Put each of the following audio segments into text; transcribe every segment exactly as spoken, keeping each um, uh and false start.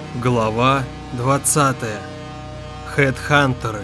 Глава двадцатая. Хедхантеры.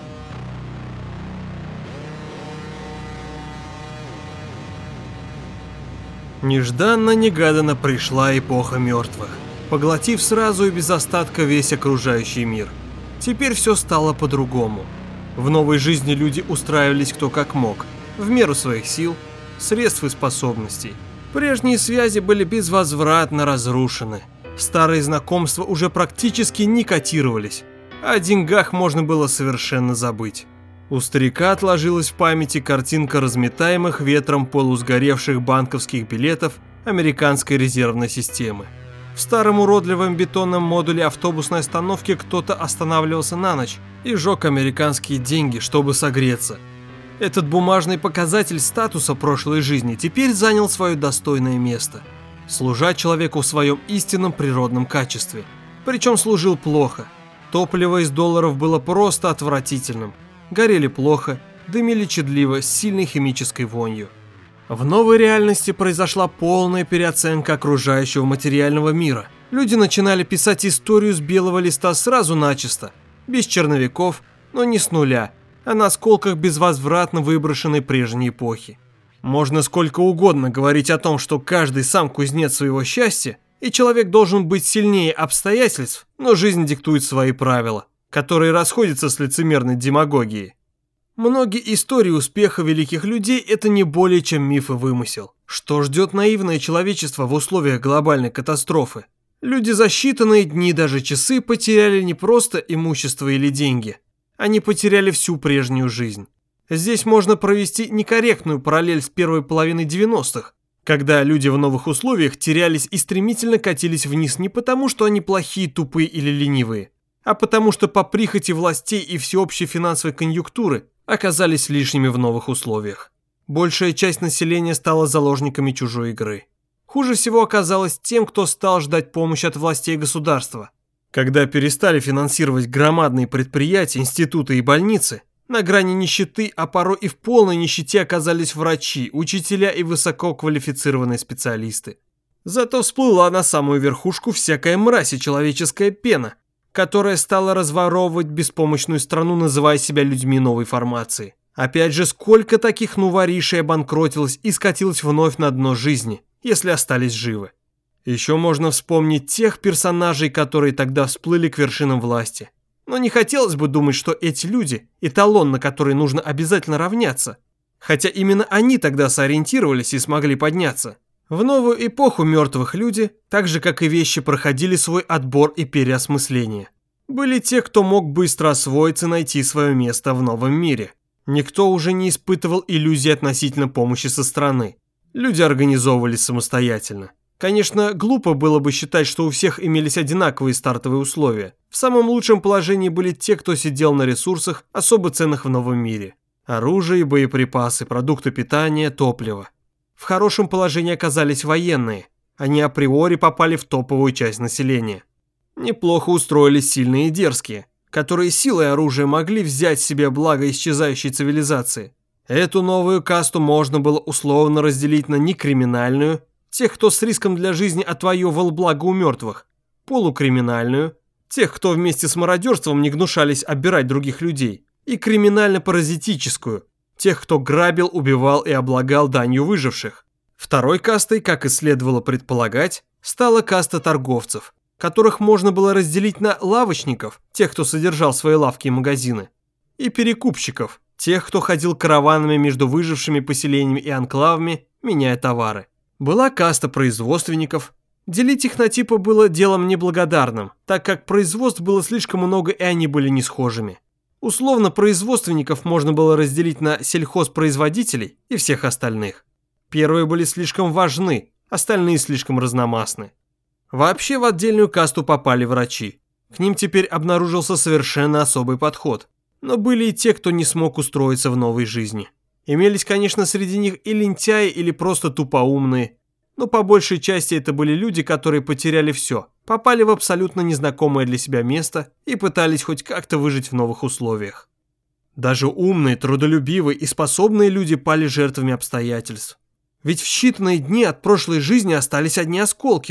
Нежданно-негаданно пришла эпоха мертвых, поглотив сразу и без остатка весь окружающий мир. Теперь все стало по-другому. В новой жизни люди устраивались кто как мог, в меру своих сил, средств и способностей. Прежние связи были безвозвратно разрушены. Старые знакомства уже практически не котировались, а о деньгах можно было совершенно забыть. У старика отложилась в памяти картинка разметаемых ветром полусгоревших банковских билетов американской резервной системы. В старом уродливом бетонном модуле автобусной остановки кто-то останавливался на ночь и жег американские деньги, чтобы согреться. Этот бумажный показатель статуса прошлой жизни теперь занял свое достойное место. Служа человеку в своем истинном природном качестве. Причем служил плохо. Топливо из долларов было просто отвратительным. Горели плохо, дымили чадливо, с сильной химической вонью. В новой реальности произошла полная переоценка окружающего материального мира. Люди начинали писать историю с белого листа сразу начисто. Без черновиков, но не с нуля, а на осколках безвозвратно выброшенной прежней эпохи. Можно сколько угодно говорить о том, что каждый сам кузнец своего счастья, и человек должен быть сильнее обстоятельств, но жизнь диктует свои правила, которые расходятся с лицемерной демагогией. Многие истории успеха великих людей – это не более чем миф и вымысел. Что ждет наивное человечество в условиях глобальной катастрофы? Люди за считанные дни, даже часы, потеряли не просто имущество или деньги. Они потеряли всю прежнюю жизнь. Здесь можно провести некорректную параллель с первой половиной девяностых, когда люди в новых условиях терялись и стремительно катились вниз не потому, что они плохие, тупые или ленивые, а потому что по прихоти властей и всеобщей финансовой конъюнктуры оказались лишними в новых условиях. Большая часть населения стала заложниками чужой игры. Хуже всего оказалось тем, кто стал ждать помощи от властей государства. Когда перестали финансировать громадные предприятия, институты и больницы, на грани нищеты, а порой и в полной нищете оказались врачи, учителя и высококвалифицированные специалисты. Зато всплыла на самую верхушку всякая мразь и человеческая пена, которая стала разворовывать беспомощную страну, называя себя людьми новой формации. Опять же, сколько таких нуворишей обанкротилось и скатилось вновь на дно жизни, если остались живы. Еще можно вспомнить тех персонажей, которые тогда всплыли к вершинам власти. Но не хотелось бы думать, что эти люди – эталон, на который нужно обязательно равняться. Хотя именно они тогда сориентировались и смогли подняться. В новую эпоху мертвых люди, так же как и вещи, проходили свой отбор и переосмысление. Были те, кто мог быстро освоиться и найти свое место в новом мире. Никто уже не испытывал иллюзий относительно помощи со стороны. Люди организовывались самостоятельно. Конечно, глупо было бы считать, что у всех имелись одинаковые стартовые условия. В самом лучшем положении были те, кто сидел на ресурсах, особо ценных в новом мире. Оружие, боеприпасы, продукты питания, топливо. В хорошем положении оказались военные. Они априори попали в топовую часть населения. Неплохо устроились сильные и дерзкие, которые силой и оружием могли взять себе благо исчезающей цивилизации. Эту новую касту можно было условно разделить на некриминальную, тех, кто с риском для жизни отвоевывал благо у мертвых, полукриминальную, тех, кто вместе с мародерством не гнушались обирать других людей, и криминально-паразитическую, тех, кто грабил, убивал и облагал данью выживших. Второй кастой, как и следовало предполагать, стала каста торговцев, которых можно было разделить на лавочников, тех, кто содержал свои лавки и магазины, и перекупщиков, тех, кто ходил караванами между выжившими поселениями и анклавами, меняя товары. Была каста производственников. Делить их на типы было делом неблагодарным, так как производств было слишком много и они были не схожими. Условно производственников можно было разделить на сельхозпроизводителей и всех остальных. Первые были слишком важны, остальные слишком разномастны. Вообще в отдельную касту попали врачи. К ним теперь обнаружился совершенно особый подход. Но были и те, кто не смог устроиться в новой жизни. Имелись, конечно, среди них и лентяи, или просто тупоумные, но по большей части это были люди, которые потеряли все, попали в абсолютно незнакомое для себя место и пытались хоть как-то выжить в новых условиях. Даже умные, трудолюбивые и способные люди пали жертвами обстоятельств. Ведь в считанные дни от прошлой жизни остались одни осколки.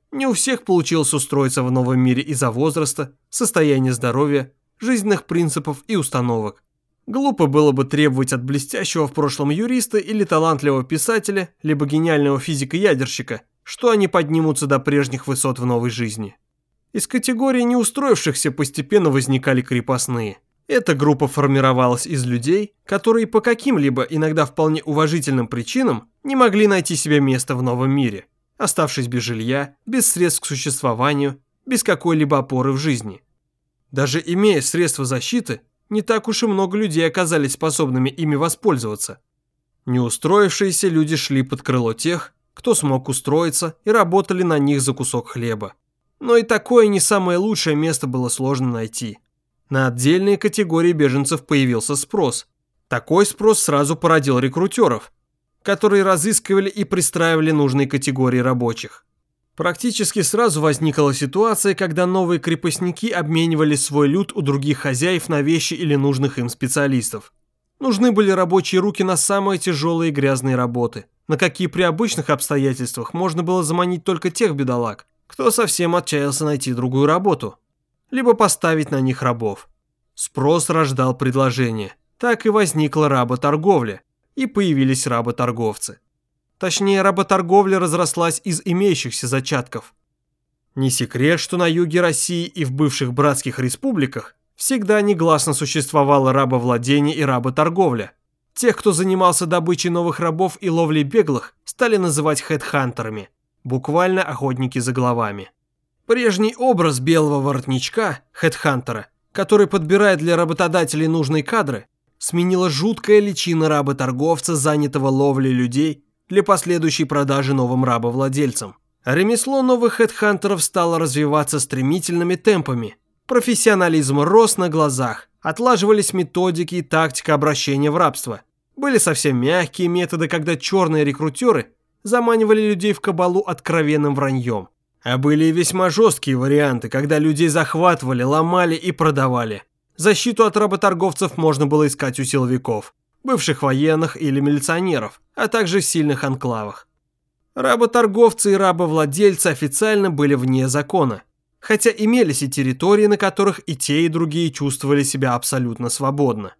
Не у всех получилось устроиться в новом мире из-за возраста, состояния здоровья, жизненных принципов и установок. Глупо было бы требовать от блестящего в прошлом юриста или талантливого писателя, либо гениального физика-ядерщика, что они поднимутся до прежних высот в новой жизни. Из категории неустроившихся постепенно возникали крепостные. Эта группа формировалась из людей, которые по каким-либо, иногда вполне уважительным причинам, не могли найти себе место в новом мире, оставшись без жилья, без средств к существованию, без какой-либо опоры в жизни. Даже имея средства защиты, не так уж и много людей оказались способными ими воспользоваться. Неустроившиеся люди шли под крыло тех, кто смог устроиться, и работали на них за кусок хлеба. Но и такое не самое лучшее место было сложно найти. На отдельные категории беженцев появился спрос. Такой спрос сразу породил рекрутеров, которые разыскивали и пристраивали нужные категории рабочих. Практически сразу возникла ситуация, когда новые крепостники обменивали свой люд у других хозяев на вещи или нужных им специалистов. Нужны были рабочие руки на самые тяжелые и грязные работы, на какие при обычных обстоятельствах можно было заманить только тех бедолаг, кто совсем отчаялся найти другую работу, либо поставить на них рабов. Спрос рождал предложение, так и возникла работорговля, и появились работорговцы. Точнее, работорговля разрослась из имеющихся зачатков. Не секрет, что на юге России и в бывших братских республиках всегда негласно существовало рабовладение и работорговля. Тех, кто занимался добычей новых рабов и ловлей беглых, стали называть хедхантерами, буквально охотники за головами. Прежний образ белого воротничка, хедхантера, который подбирает для работодателей нужные кадры, сменила жуткая личина работорговца, занятого ловлей людей для последующей продажи новым рабовладельцам. Ремесло новых хедхантеров стало развиваться стремительными темпами. Профессионализм рос на глазах, отлаживались методики и тактика обращения в рабство. Были совсем мягкие методы, когда черные рекрутеры заманивали людей в кабалу откровенным враньем. А были и весьма жесткие варианты, когда людей захватывали, ломали и продавали. Защиту от работорговцев можно было искать у силовиков, бывших военных или милиционеров, а также в сильных анклавах. Работорговцы и рабовладельцы официально были вне закона, хотя имелись и территории, на которых и те, и другие чувствовали себя абсолютно свободно.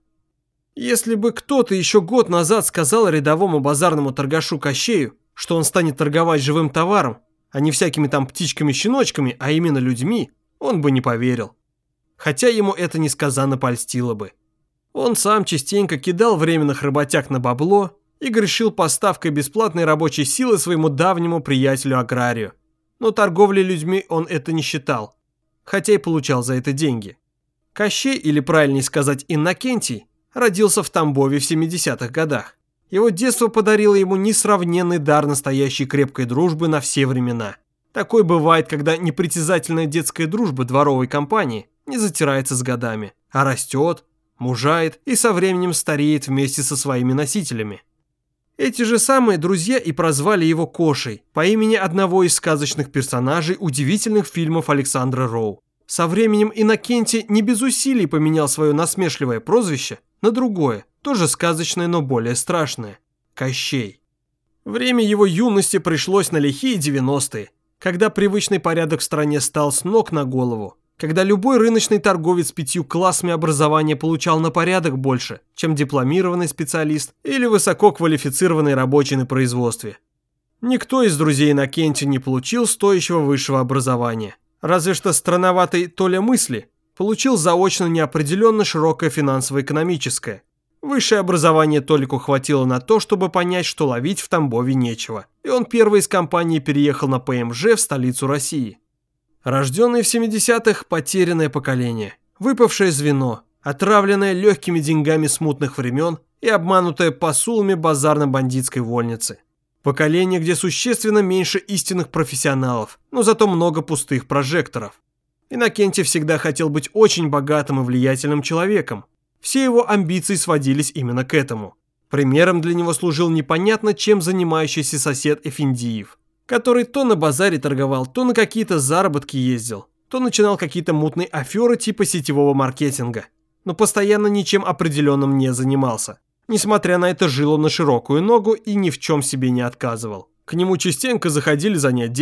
Если бы кто-то еще год назад сказал рядовому базарному торгашу Кощею, что он станет торговать живым товаром, а не всякими там птичками-щеночками, а именно людьми, он бы не поверил. Хотя ему это несказанно польстило бы. Он сам частенько кидал временных работяг на бабло и грешил поставкой бесплатной рабочей силы своему давнему приятелю-аграрию. Но торговлей людьми он это не считал, хотя и получал за это деньги. Кощей, или правильнее сказать Иннокентий, родился в Тамбове в семидесятых годах. Его детство подарило ему несравненный дар настоящей крепкой дружбы на все времена. Такой бывает, когда непритязательная детская дружба дворовой компании не затирается с годами, а растет, мужает и со временем стареет вместе со своими носителями. Эти же самые друзья и прозвали его Кошей по имени одного из сказочных персонажей удивительных фильмов Александра Роу. Со временем Иннокентий не без усилий поменял свое насмешливое прозвище на другое, тоже сказочное, но более страшное – Кощей. Время его юности пришлось на лихие девяностые, когда привычный порядок в стране стал с ног на голову, когда любой рыночный торговец с пятью классами образования получал на порядок больше, чем дипломированный специалист или высококвалифицированный рабочий на производстве. Никто из друзей Иннокентия не получил стоящего высшего образования, разве что странноватый Толя Мысли получил заочно неопределенно широкое финансово-экономическое. Высшее образование Толику хватило на то, чтобы понять, что ловить в Тамбове нечего, и он первый из компании переехал на Пэ Эм Жэ в столицу России. Рожденное в семидесятых потерянное поколение, выпавшее звено, отравленное легкими деньгами смутных времен и обманутое посулами базарно-бандитской вольницы. Поколение, где существенно меньше истинных профессионалов, но зато много пустых прожекторов. Иннокентий всегда хотел быть очень богатым и влиятельным человеком. Все его амбиции сводились именно к этому. Примером для него служил непонятно чем занимающийся сосед Эфендиев, который то на базаре торговал, то на какие-то заработки ездил, то начинал какие-то мутные аферы типа сетевого маркетинга, но постоянно ничем определенным не занимался. Несмотря на это, жил он на широкую ногу и ни в чем себе не отказывал. К нему частенько заходили занять денег,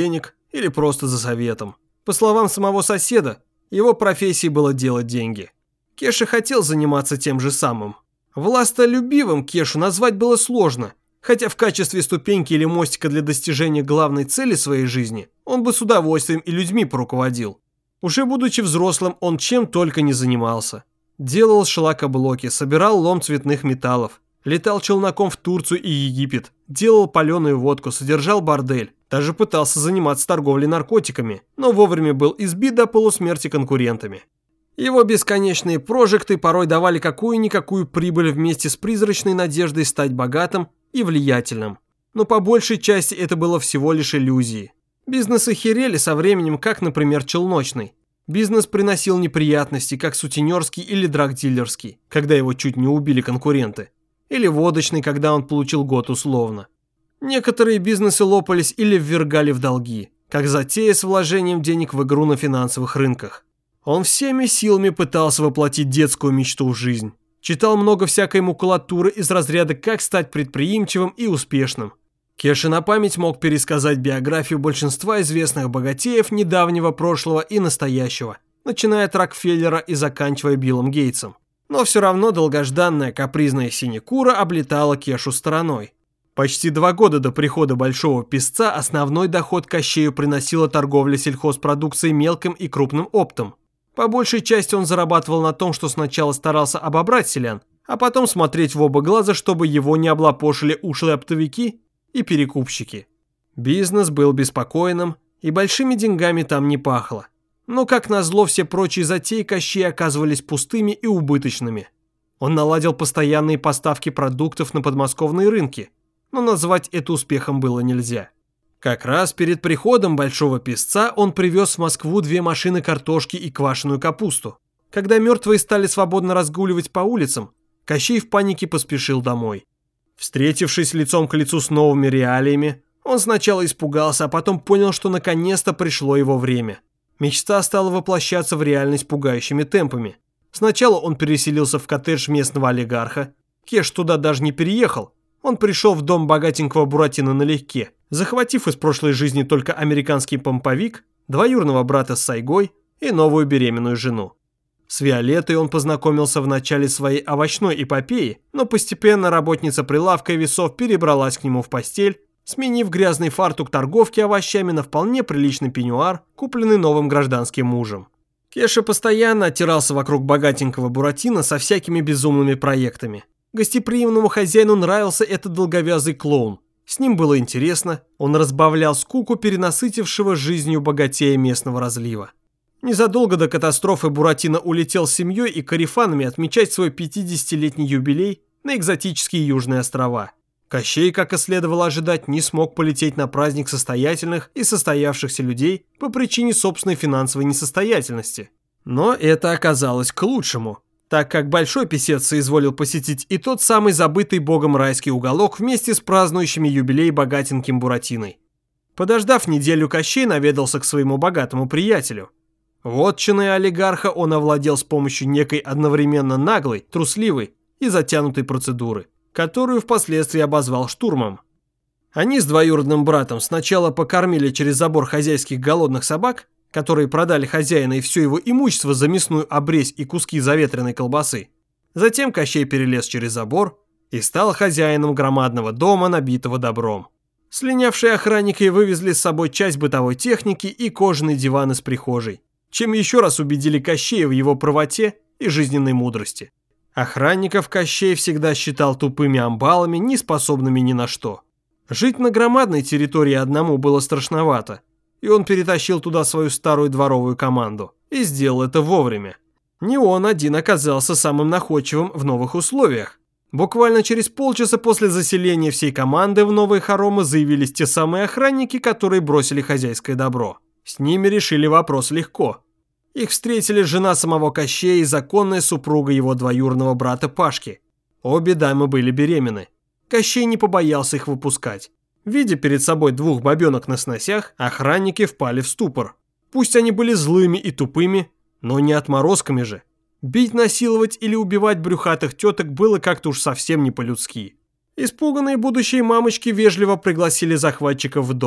или просто за советом. По словам самого соседа, его профессией было делать деньги. Кеша хотел заниматься тем же самым. Властолюбивым Кешу назвать было сложно, хотя в качестве ступеньки или мостика для достижения главной цели своей жизни он бы с удовольствием и людьми поруководил. Уже будучи взрослым, он чем только не занимался. Делал шлакоблоки, собирал лом цветных металлов, летал челноком в Турцию и Египет, делал паленую водку, содержал бордель, даже пытался заниматься торговлей наркотиками, но вовремя был избит до полусмерти конкурентами. Его бесконечные прожекты порой давали какую-никакую прибыль вместе с призрачной надеждой стать богатым и влиятельным. Но по большей части это было всего лишь иллюзией. Бизнесы херели со временем, как, например, челночный. Бизнес приносил неприятности, как сутенерский или драгдилерский, когда его чуть не убили конкуренты. Или водочный, когда он получил год условно. Некоторые бизнесы лопались или ввергали в долги, как затея с вложением денег в игру на финансовых рынках. Он всеми силами пытался воплотить детскую мечту в жизнь. Читал много всякой макулатуры из разряда «Как стать предприимчивым и успешным». Кеша на память мог пересказать биографию большинства известных богатеев недавнего прошлого и настоящего, начиная от Рокфеллера и заканчивая Биллом Гейтсом. Но все равно долгожданная капризная синекура облетала Кешу стороной. Почти два года до прихода Большого Песца основной доход Кощею приносила торговля сельхозпродукцией мелким и крупным оптом. По большей части он зарабатывал на том, что сначала старался обобрать селян, а потом смотреть в оба глаза, чтобы его не облапошили ушлые оптовики и перекупщики. Бизнес был беспокойным, и большими деньгами там не пахло. Но, как назло, все прочие затеи Кощея оказывались пустыми и убыточными. Он наладил постоянные поставки продуктов на подмосковные рынки, но назвать это успехом было нельзя. Как раз перед приходом Большого Песца он привез в Москву две машины картошки и квашеную капусту. Когда мертвые стали свободно разгуливать по улицам, Кощей в панике поспешил домой. Встретившись лицом к лицу с новыми реалиями, он сначала испугался, а потом понял, что наконец-то пришло его время. Мечта стала воплощаться в реальность пугающими темпами. Сначала он переселился в коттедж местного олигарха. Кеш туда даже не переехал. Он пришел в дом богатенького Буратино налегке, захватив из прошлой жизни только американский помповик, двоюродного брата с сайгой и новую беременную жену. С Виолеттой он познакомился в начале своей овощной эпопеи, но постепенно работница прилавка и весов перебралась к нему в постель, сменив грязный фартук торговки овощами на вполне приличный пеньюар, купленный новым гражданским мужем. Кеша постоянно оттирался вокруг богатенького Буратино со всякими безумными проектами. Гостеприимному хозяину нравился этот долговязый клоун. С ним было интересно, он разбавлял скуку перенасытившего жизнью богатея местного разлива. Незадолго до катастрофы Буратино улетел с семьей и корефанами отмечать свой пятидесятилетний юбилей на экзотические южные острова. Кощей, как и следовало ожидать, не смог полететь на праздник состоятельных и состоявшихся людей по причине собственной финансовой несостоятельности. Но это оказалось к лучшему, так как Большой Песец соизволил посетить и тот самый забытый богом райский уголок вместе с празднующими юбилей богатеньким Буратиной. Подождав неделю, Кощей наведался к своему богатому приятелю. Вотчиной олигарха он овладел с помощью некой одновременно наглой, трусливой и затянутой процедуры, которую впоследствии обозвал штурмом. Они с двоюродным братом сначала покормили через забор хозяйских голодных собак, которые продали хозяина и все его имущество за мясную обрезь и куски заветренной колбасы. Затем Кощей перелез через забор и стал хозяином громадного дома, набитого добром. Слинявшие охранники вывезли с собой часть бытовой техники и кожаный диван из прихожей, чем еще раз убедили Кощея в его правоте и жизненной мудрости. Охранников Кощей всегда считал тупыми амбалами, не способными ни на что. Жить на громадной территории одному было страшновато, и он перетащил туда свою старую дворовую команду. И сделал это вовремя. Не он один оказался самым находчивым в новых условиях. Буквально через полчаса после заселения всей команды в новые хоромы заявились те самые охранники, которые бросили хозяйское добро. С ними решили вопрос легко. Их встретили жена самого Кощея и законная супруга его двоюродного брата Пашки. Обе дамы были беременны. Кощей не побоялся их выпускать. Видя перед собой двух бабенок на сносях, охранники впали в ступор. Пусть они были злыми и тупыми, но не отморозками же. Бить, насиловать или убивать брюхатых теток было как-то уж совсем не по-людски. Испуганные будущие мамочки вежливо пригласили захватчиков в дом.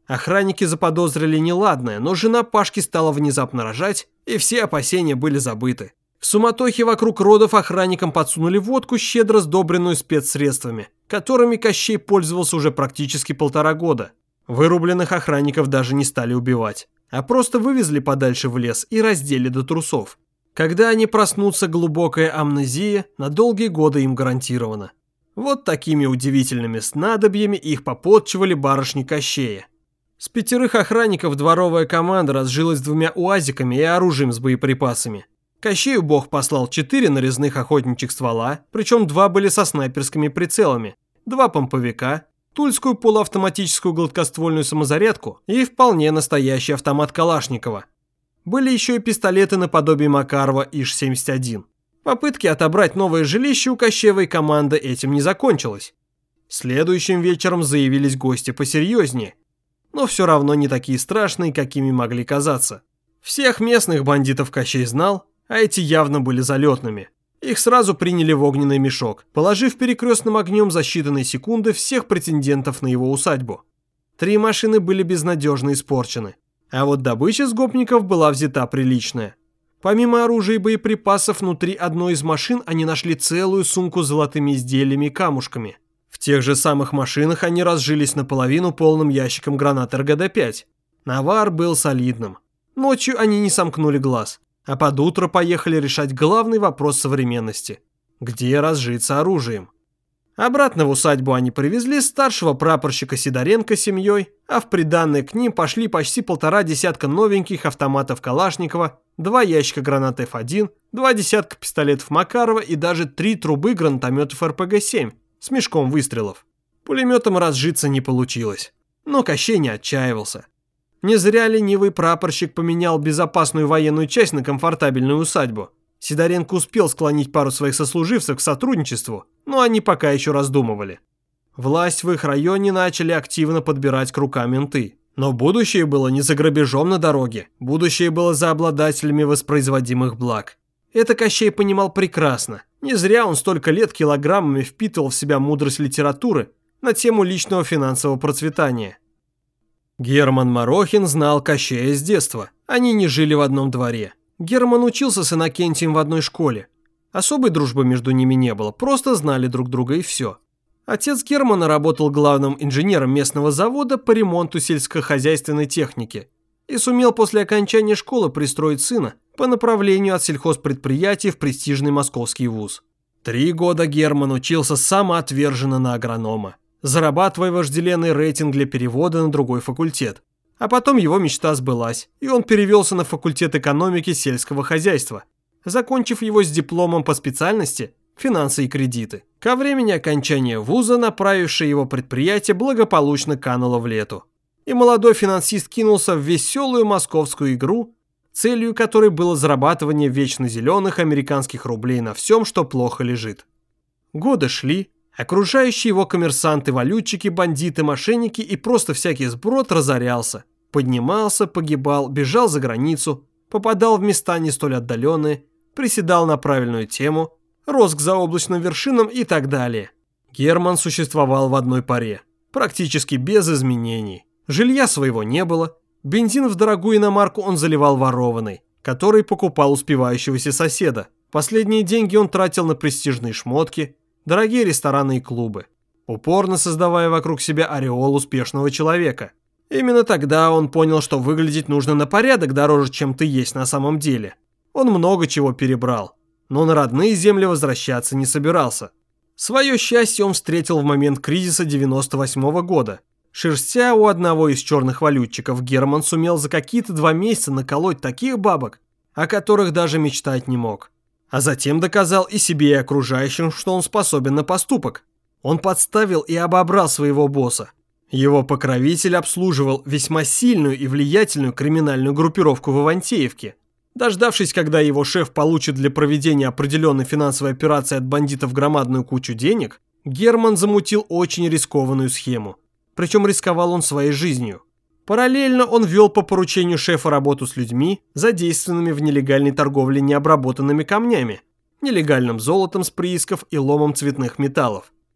Охранники заподозрили неладное, но жена Пашки стала внезапно рожать, и все опасения были забыты. В суматохе вокруг родов охранникам подсунули водку, щедро сдобренную спецсредствами, которыми Кощей пользовался уже практически полтора года. Вырубленных охранников даже не стали убивать, а просто вывезли подальше в лес и раздели до трусов. Когда они проснутся, глубокая амнезия на долгие годы им гарантирована. Вот такими удивительными снадобьями их попотчевали барышни Кощея. С пятерых охранников дворовая команда разжилась двумя уазиками и оружием с боеприпасами. Кощею бог послал четыре нарезных охотничьих ствола, причем два были со снайперскими прицелами, два помповика, тульскую полуавтоматическую гладкоствольную самозарядку и вполне настоящий автомат Калашникова. Были еще и пистолеты наподобие Макарова ИШ семьдесят один. Попытки отобрать новое жилище у Кощеевой команды этим не закончилось. Следующим вечером заявились гости посерьезнее, но все равно не такие страшные, какими могли казаться. Всех местных бандитов Кощей знал, а эти явно были залетными. Их сразу приняли в огненный мешок, положив перекрестным огнем за считанные секунды всех претендентов на его усадьбу. Три машины были безнадежно испорчены, а вот добыча с гопников была взята приличная. Помимо оружия и боеприпасов, внутри одной из машин они нашли целую сумку с золотыми изделиями и камушками. В тех же самых машинах они разжились наполовину полным ящиком гранат эр гэ дэ пять. Навар был солидным. Ночью они не сомкнули глаз, а под утро поехали решать главный вопрос современности – где разжиться оружием. Обратно в усадьбу они привезли старшего прапорщика Сидоренко с семьей, а в приданное к ним пошли почти полтора десятка новеньких автоматов Калашникова, два ящика гранат эф один, два десятка пистолетов Макарова и даже три трубы гранатометов эр пэ гэ семь с мешком выстрелов. Пулеметом разжиться не получилось, но Кощей не отчаивался. Не зря ленивый прапорщик поменял безопасную военную часть на комфортабельную усадьбу. Сидоренко успел склонить пару своих сослуживцев к сотрудничеству, но они пока еще раздумывали. Власть в их районе начали активно подбирать к рукам менты. Но будущее было не за грабежом на дороге, будущее было за обладателями воспроизводимых благ. Это Кощей понимал прекрасно. Не зря он столько лет килограммами впитывал в себя мудрость литературы на тему личного финансового процветания. Герман Марохин знал Кощея с детства. Они не жили в одном дворе. Герман учился с Иннокентием в одной школе. Особой дружбы между ними не было, просто знали друг друга и все. Отец Германа работал главным инженером местного завода по ремонту сельскохозяйственной техники и сумел после окончания школы пристроить сына по направлению от сельхозпредприятий в престижный московский вуз. Три года Герман учился самоотверженно на агронома, зарабатывая вожделенный рейтинг для перевода на другой факультет. А потом его мечта сбылась, и он перевелся на факультет экономики сельского хозяйства, закончив его с дипломом по специальности «Финансы и кредиты». Ко времени окончания вуза направившее его предприятие благополучно кануло в лету. И молодой финансист кинулся в веселую московскую игру, целью которой было зарабатывание вечно зеленых американских рублей на всем, что плохо лежит. Годы шли. Окружающие его коммерсанты, валютчики, бандиты, мошенники и просто всякий сброд разорялся. Поднимался, погибал, бежал за границу, попадал в места не столь отдаленные, приседал на правильную тему, рос к заоблачным вершинам и так далее. Герман существовал в одной паре, практически без изменений. Жилья своего не было, бензин в дорогую иномарку он заливал ворованный, который покупал у спивающегося соседа. Последние деньги он тратил на престижные шмотки, дорогие рестораны и клубы, упорно создавая вокруг себя ореол успешного человека. Именно тогда он понял, что выглядеть нужно на порядок дороже, чем ты есть на самом деле. Он много чего перебрал, но на родные земли возвращаться не собирался. Свое счастье он встретил в момент кризиса девяносто восьмого года. Шерстя у одного из черных валютчиков, Герман сумел за какие-то два месяца наколоть таких бабок, о которых даже мечтать не мог. А затем доказал и себе, и окружающим, что он способен на поступок. Он подставил и обобрал своего босса. Его покровитель обслуживал весьма сильную и влиятельную криминальную группировку в Ивантеевке. Дождавшись, когда его шеф получит для проведения определенной финансовой операции от бандитов громадную кучу денег, Герман замутил очень рискованную схему. Причем рисковал он своей жизнью. Параллельно он вел по поручению шефа работу с людьми, задействованными в нелегальной торговле необработанными камнями, нелегальным золотом с приисков и ломом цветных металлов.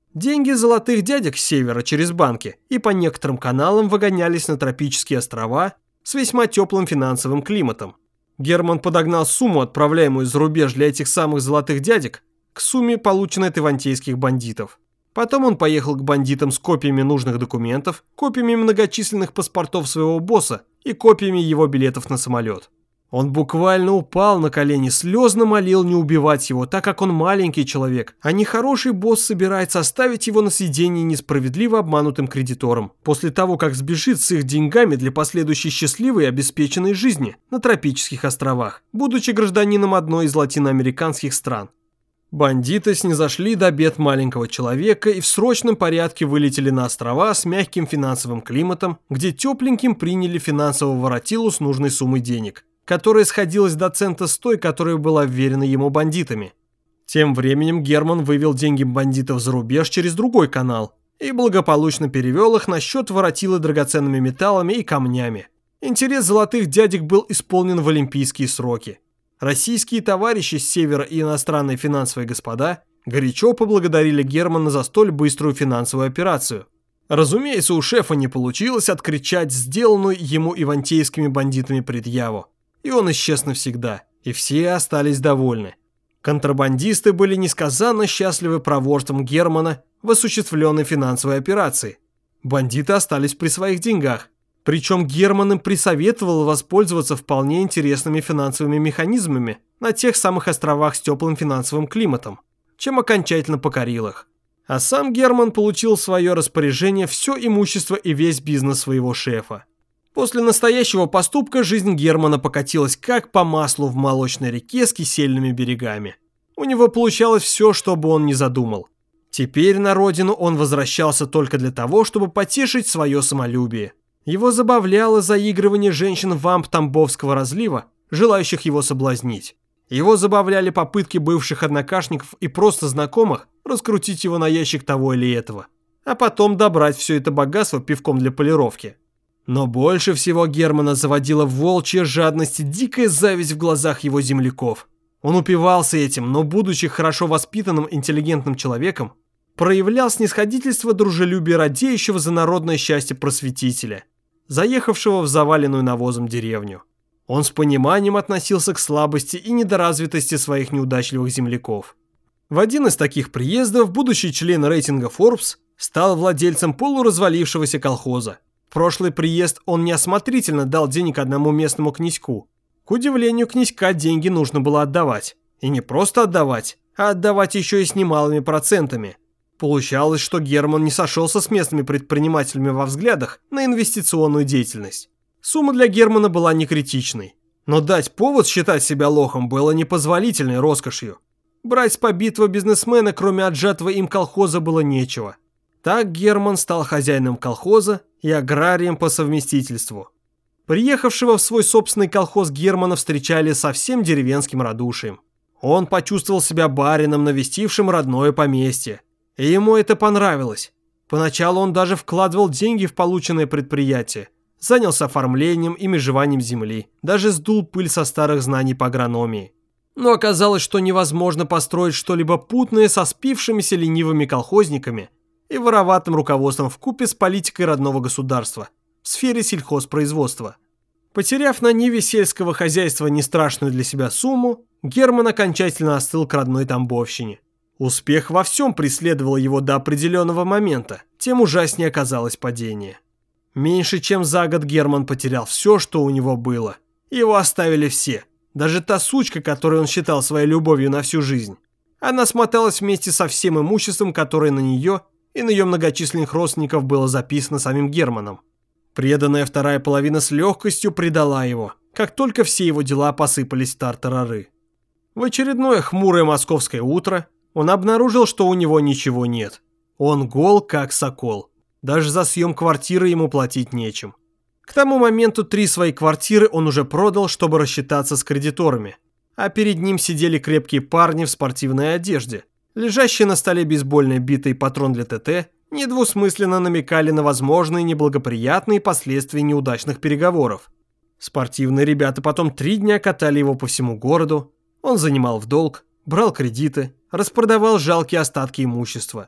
Деньги золотых дядек с севера через банки и по некоторым каналам выгонялись на тропические острова с весьма теплым финансовым климатом. Герман подогнал сумму, отправляемую за рубеж для этих самых золотых дядек, к сумме, полученной от ивантейских бандитов. Потом он поехал к бандитам с копиями нужных документов, копиями многочисленных паспортов своего босса и копиями его билетов на самолет. Он буквально упал на колени, слезно молил не убивать его, так как он маленький человек, а нехороший босс собирается оставить его на съедении несправедливо обманутым кредиторам, после того, как сбежит с их деньгами для последующей счастливой и обеспеченной жизни на тропических островах, будучи гражданином одной из латиноамериканских стран. Бандиты снизошли до бед маленького человека и в срочном порядке вылетели на острова с мягким финансовым климатом, где тепленьким приняли финансового воротилу с нужной суммой денег, которая сходилась до цента с той, которая была вверена ему бандитами. Тем временем Герман вывел деньги бандитов за рубеж через другой канал и благополучно перевел их на счет воротилы драгоценными металлами и камнями. Интерес золотых дядек был исполнен в олимпийские сроки. Российские товарищи с севера и иностранные финансовые господа горячо поблагодарили Германа за столь быструю финансовую операцию. Разумеется, у шефа не получилось откричать сделанную ему ивантейскими бандитами предъяву. И он исчез навсегда, и все остались довольны. Контрабандисты были несказанно счастливы проворством Германа в осуществленной финансовой операции. Бандиты остались при своих деньгах. Причем Герман им присоветовал воспользоваться вполне интересными финансовыми механизмами на тех самых островах с теплым финансовым климатом, чем окончательно покорил их. А сам Герман получил в свое распоряжение все имущество и весь бизнес своего шефа. После настоящего поступка жизнь Германа покатилась как по маслу в молочной реке с кисельными берегами. У него получалось все, что бы он ни задумал. Теперь на родину он возвращался только для того, чтобы потешить свое самолюбие. Его забавляло заигрывание женщин вамп Тамбовского разлива, желающих его соблазнить. Его забавляли попытки бывших однокашников и просто знакомых раскрутить его на ящик того или этого, а потом добрать все это богатство пивком для полировки. Но больше всего Германа заводила волчья жадность и дикая зависть в глазах его земляков. Он упивался этим, но, будучи хорошо воспитанным, интеллигентным человеком, проявлял снисходительство дружелюбия радеющего за народное счастье просветителя, заехавшего в заваленную навозом деревню. Он с пониманием относился к слабости и недоразвитости своих неудачливых земляков. В один из таких приездов будущий член рейтинга Forbes стал владельцем полуразвалившегося колхоза. В прошлый приезд он неосмотрительно дал денег одному местному князьку. К удивлению князька, деньги нужно было отдавать. И не просто отдавать, а отдавать еще и с немалыми процентами. Получалось, что Герман не сошелся с местными предпринимателями во взглядах на инвестиционную деятельность. Сумма для Германа была не критичной. Но дать повод считать себя лохом было непозволительной роскошью. Брать с побитого бизнесмена, кроме отжатого им колхоза, было нечего. Так Герман стал хозяином колхоза и аграрием по совместительству. Приехавшего в свой собственный колхоз Германа встречали со всем деревенским радушием. Он почувствовал себя барином, навестившим родное поместье. И ему это понравилось. Поначалу он даже вкладывал деньги в полученное предприятие, занялся оформлением и межеванием земли, даже сдул пыль со старых знаний по агрономии. Но оказалось, что невозможно построить что-либо путное со спившимися ленивыми колхозниками и вороватым руководством вкупе с политикой родного государства в сфере сельхозпроизводства. Потеряв на ниве сельского хозяйства нестрашную для себя сумму, Герман окончательно остыл к родной Тамбовщине. Успех во всем преследовал его до определенного момента, тем ужаснее оказалось падение. Меньше чем за год Герман потерял все, что у него было. Его оставили все, даже та сучка, которую он считал своей любовью на всю жизнь. Она смоталась вместе со всем имуществом, которое на нее и на ее многочисленных родственников было записано самим Германом. Преданная вторая половина с легкостью предала его, как только все его дела посыпались в тартарары. В очередное хмурое московское утро он обнаружил, что у него ничего нет. Он гол, как сокол. Даже за съем квартиры ему платить нечем. К тому моменту три свои квартиры он уже продал, чтобы рассчитаться с кредиторами. А перед ним сидели крепкие парни в спортивной одежде. Лежащие на столе бейсбольные биты и патрон для ТТ недвусмысленно намекали на возможные неблагоприятные последствия неудачных переговоров. Спортивные ребята потом три дня катали его по всему городу. Он занимал в долг, брал кредиты, распродавал жалкие остатки имущества.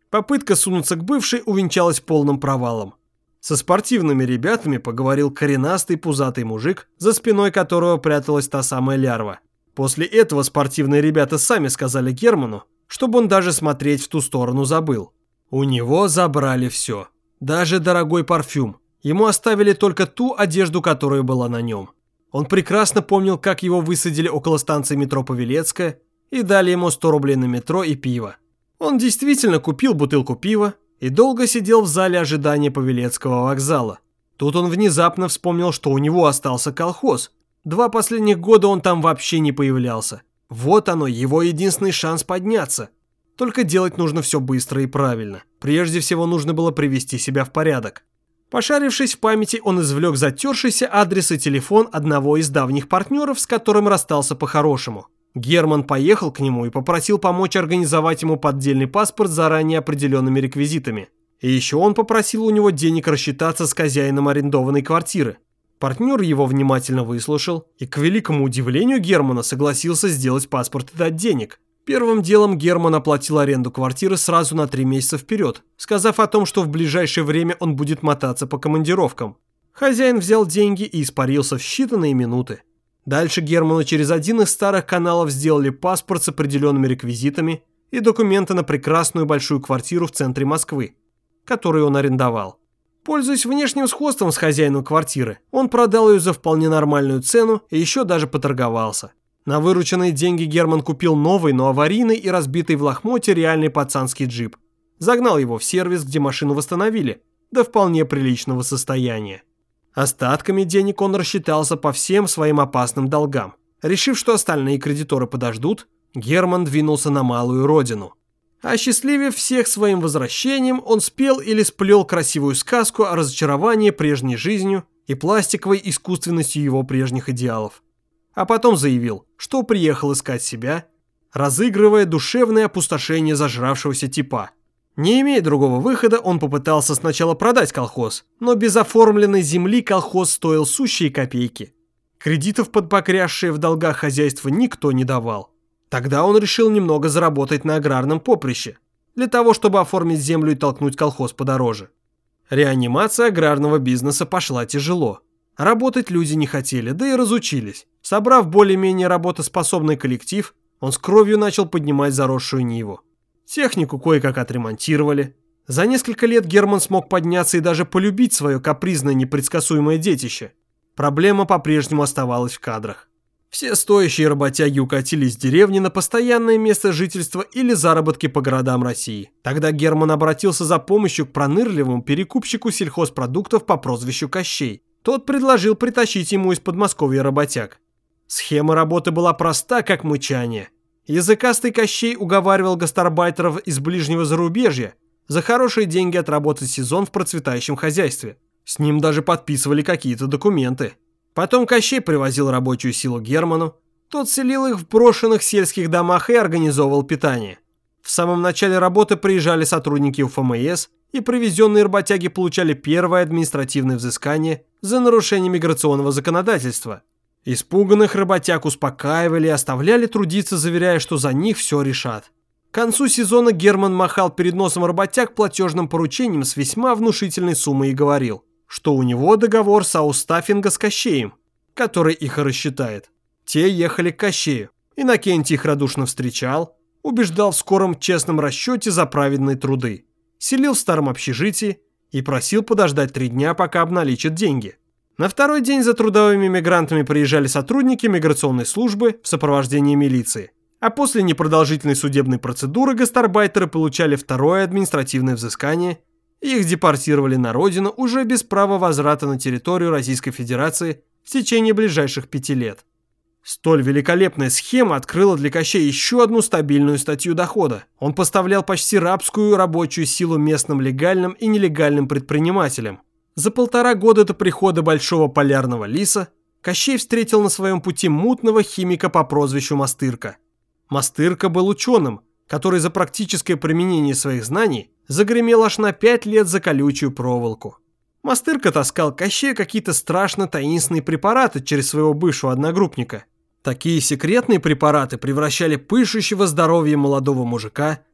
Попытка сунуться к бывшей увенчалась полным провалом. Со спортивными ребятами поговорил коренастый пузатый мужик, за спиной которого пряталась та самая лярва. После этого спортивные ребята сами сказали Герману, чтобы он даже смотреть в ту сторону забыл. У него забрали все. Даже дорогой парфюм. Ему оставили только ту одежду, которая была на нем. Он прекрасно помнил, как его высадили около станции метро Павелецкая и дали ему сто рублей на метро и пиво. Он действительно купил бутылку пива и долго сидел в зале ожидания Павелецкого вокзала. Тут он внезапно вспомнил, что у него остался колхоз. Два последних года он там вообще не появлялся. Вот оно, его единственный шанс подняться. Только делать нужно все быстро и правильно. Прежде всего нужно было привести себя в порядок. Пошарившись в памяти, он извлек затершийся адрес и телефон одного из давних партнеров, с которым расстался по-хорошему. Герман поехал к нему и попросил помочь организовать ему поддельный паспорт с заранее определенными реквизитами. И еще он попросил у него денег рассчитаться с хозяином арендованной квартиры. Партнер его внимательно выслушал и, к великому удивлению Германа, согласился сделать паспорт и дать денег. Первым делом Герман оплатил аренду квартиры сразу на три месяца вперед, сказав о том, что в ближайшее время он будет мотаться по командировкам. Хозяин взял деньги и испарился в считанные минуты. Дальше Герману через один из старых каналов сделали паспорт с определенными реквизитами и документы на прекрасную большую квартиру в центре Москвы, которую он арендовал. Пользуясь внешним сходством с хозяином квартиры, он продал ее за вполне нормальную цену и еще даже поторговался. На вырученные деньги Герман купил новый, но аварийный и разбитый в лохмотье реальный пацанский джип. Загнал его в сервис, где машину восстановили, до вполне приличного состояния. Остатками денег он рассчитался по всем своим опасным долгам. Решив, что остальные кредиторы подождут, Герман двинулся на малую родину. Осчастливив всех своим возвращением, он спел или сплел красивую сказку о разочаровании прежней жизнью и пластиковой искусственностью его прежних идеалов. А потом заявил, что приехал искать себя, разыгрывая душевное опустошение зажравшегося типа. Не имея другого выхода, он попытался сначала продать колхоз, но без оформленной земли колхоз стоил сущие копейки. Кредитов под покрясшее в долгах хозяйство никто не давал. Тогда он решил немного заработать на аграрном поприще, для того, чтобы оформить землю и толкнуть колхоз подороже. Реанимация аграрного бизнеса пошла тяжело. Работать люди не хотели, да и разучились. Собрав более-менее работоспособный коллектив, он с кровью начал поднимать заросшую ниву. Технику кое-как отремонтировали. За несколько лет Герман смог подняться и даже полюбить свое капризное непредсказуемое детище. Проблема по-прежнему оставалась в кадрах. Все стоящие работяги укатились в деревни на постоянное место жительства или заработки по городам России. Тогда Герман обратился за помощью к пронырливому перекупщику сельхозпродуктов по прозвищу Кощей. Тот предложил притащить ему из Подмосковья работяг. Схема работы была проста, как мычание. Языкастый Кощей уговаривал гастарбайтеров из ближнего зарубежья за хорошие деньги отработать сезон в процветающем хозяйстве. С ним даже подписывали какие-то документы. Потом Кощей привозил рабочую силу Герману, тот селил их в брошенных сельских домах и организовывал питание. В самом начале работы приезжали сотрудники УФМС, и привезенные работяги получали первое административное взыскание за нарушение миграционного законодательства. Испуганных работяг успокаивали и оставляли трудиться, заверяя, что за них все решат. К концу сезона Герман махал перед носом работяг платежным поручением с весьма внушительной суммой и говорил, что у него договор саустаффинга с Кощеем, который их и рассчитает. Те ехали к Кощею. Иннокентий их радушно встречал, убеждал в скором честном расчете за праведные труды, селил в старом общежитии и просил подождать три дня, пока обналичат деньги. На второй день за трудовыми мигрантами приезжали сотрудники миграционной службы в сопровождении милиции. А после непродолжительной судебной процедуры гастарбайтеры получали второе административное взыскание, и их депортировали на родину уже без права возврата на территорию Российской Федерации в течение ближайших пяти лет. Столь великолепная схема открыла для Кощея еще одну стабильную статью дохода. Он поставлял почти рабскую рабочую силу местным легальным и нелегальным предпринимателям. За полтора года до прихода Большого Полярного Лиса Кощей встретил на своем пути мутного химика по прозвищу Мастырка. Мастырка был ученым, который за практическое применение своих знаний загремел аж на пять лет за колючую проволоку. Мастырка таскал Кощею какие-то страшно таинственные препараты через своего бывшего одногруппника. Такие секретные препараты превращали пышущего здоровьем молодого мужика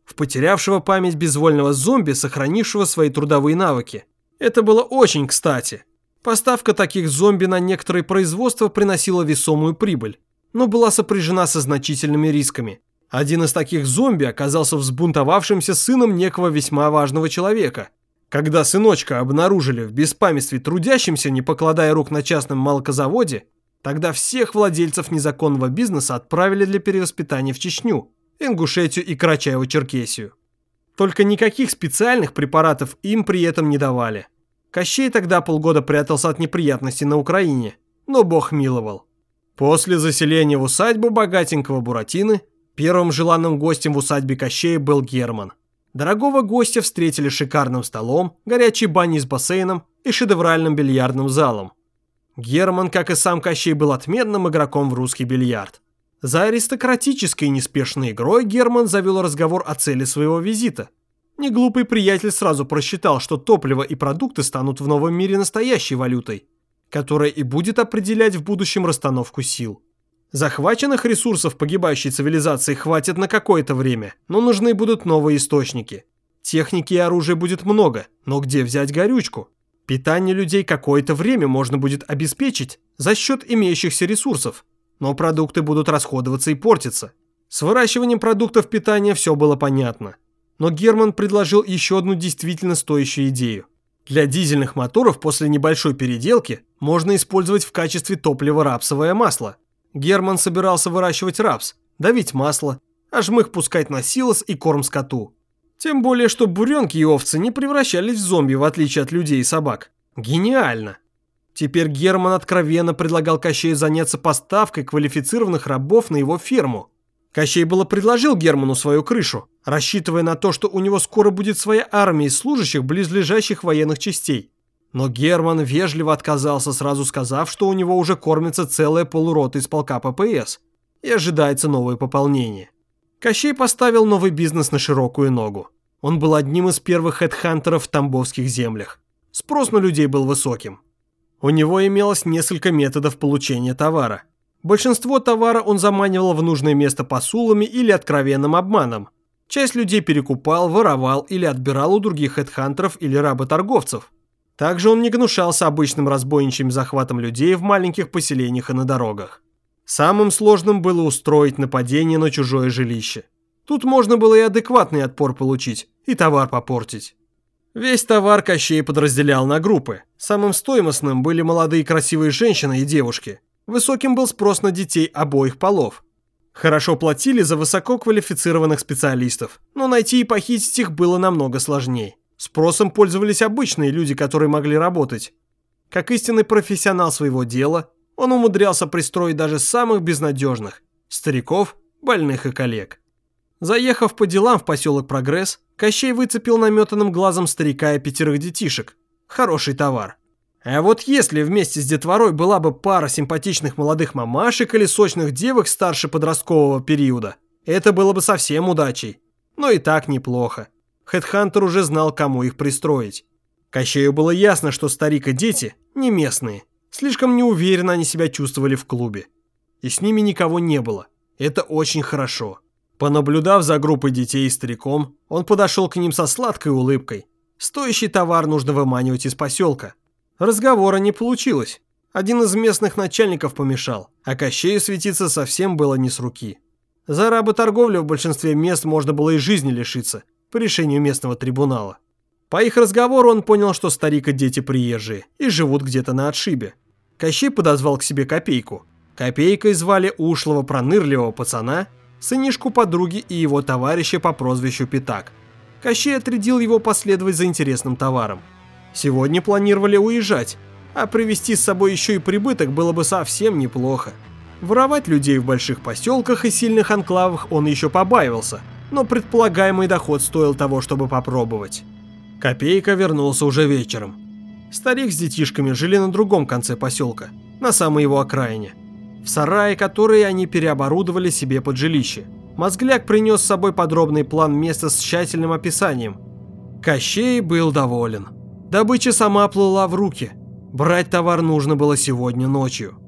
в потерявшего память безвольного зомби, сохранившего свои трудовые навыки. Это было очень кстати. Поставка таких зомби на некоторые производства приносила весомую прибыль, но была сопряжена со значительными рисками. Один из таких зомби оказался взбунтовавшимся сыном некого весьма важного человека. Когда сыночка обнаружили в беспамятстве трудящимся, не покладая рук на частном молокозаводе, тогда всех владельцев незаконного бизнеса отправили для перевоспитания в Чечню, Ингушетию и Карачаево-Черкесию. Только никаких специальных препаратов им при этом не давали. Кощей тогда полгода прятался от неприятностей на Украине, но Бог миловал. После заселения в усадьбу богатенького Буратино первым желанным гостем в усадьбе Кощея был Герман. Дорогого гостя встретили шикарным столом, горячей баней с бассейном и шедевральным бильярдным залом. Герман, как и сам Кощей, был отменным игроком в русский бильярд. За аристократической и неспешной игрой Герман завел разговор о цели своего визита. Неглупый приятель сразу просчитал, что топливо и продукты станут в новом мире настоящей валютой, которая и будет определять в будущем расстановку сил. Захваченных ресурсов погибающей цивилизации хватит на какое-то время, но нужны будут новые источники. Техники и оружия будет много, но где взять горючку? Питание людей какое-то время можно будет обеспечить за счет имеющихся ресурсов, но продукты будут расходоваться и портиться. С выращиванием продуктов питания все было понятно. Но Герман предложил еще одну действительно стоящую идею. Для дизельных моторов после небольшой переделки можно использовать в качестве топлива рапсовое масло. Герман собирался выращивать рапс, давить масло, а жмых пускать на силос и корм скоту. Тем более, что буренки и овцы не превращались в зомби, в отличие от людей и собак. Гениально! Теперь Герман откровенно предлагал Кощею заняться поставкой квалифицированных рабов на его ферму. Кощей было предложил Герману свою крышу, рассчитывая на то, что у него скоро будет своя армия из служащих близлежащих военных частей. Но Герман вежливо отказался, сразу сказав, что у него уже кормится целая полурота из полка ППС и ожидается новое пополнение. Кощей поставил новый бизнес на широкую ногу. Он был одним из первых хедхантеров в тамбовских землях. Спрос на людей был высоким. У него имелось несколько методов получения товара. Большинство товара он заманивал в нужное место посулами или откровенным обманом. Часть людей перекупал, воровал или отбирал у других хедхантеров или работорговцев. Также он не гнушался обычным разбойничьим захватом людей в маленьких поселениях и на дорогах. Самым сложным было устроить нападение на чужое жилище. Тут можно было и адекватный отпор получить, и товар попортить. Весь товар Кощей подразделял на группы. Самым стоимостным были молодые красивые женщины и девушки. Высоким был спрос на детей обоих полов. Хорошо платили за высококвалифицированных специалистов, но найти и похитить их было намного сложнее. Спросом пользовались обычные люди, которые могли работать. Как истинный профессионал своего дела, он умудрялся пристроить даже самых безнадежных – стариков, больных и коллег. Заехав по делам в поселок Прогресс, Кощей выцепил наметанным глазом старика и пятерых детишек. Хороший товар. А вот если вместе с детворой была бы пара симпатичных молодых мамашек или сочных девок старше подросткового периода, это было бы совсем удачей. Но и так неплохо. Хедхантер уже знал, кому их пристроить. Кощею было ясно, что старик и дети не местные. Слишком неуверенно они себя чувствовали в клубе. И с ними никого не было. Это очень хорошо. Понаблюдав за группой детей и стариком, он подошел к ним со сладкой улыбкой. Стоящий товар нужно выманивать из поселка. Разговора не получилось. Один из местных начальников помешал, а Кощею светиться совсем было не с руки. За работорговлю в большинстве мест можно было и жизни лишиться, по решению местного трибунала. По их разговору он понял, что старик и дети приезжие и живут где-то на отшибе. Кощей подозвал к себе Копейку. Копейкой звали ушлого пронырливого пацана, сынишку подруги и его товарища по прозвищу Пятак. Кощей отрядил его последовать за интересным товаром. Сегодня планировали уезжать, а привезти с собой еще и прибыток было бы совсем неплохо. Воровать людей в больших поселках и сильных анклавах он еще побаивался, но предполагаемый доход стоил того, чтобы попробовать. Копейка вернулся уже вечером. Старик с детишками жили на другом конце поселка, на самой его окраине. В сарае, который они переоборудовали себе под жилище. Мозгляк принес с собой подробный план места с тщательным описанием. Кощей был доволен. Добыча сама плыла в руки. Брать товар нужно было сегодня ночью.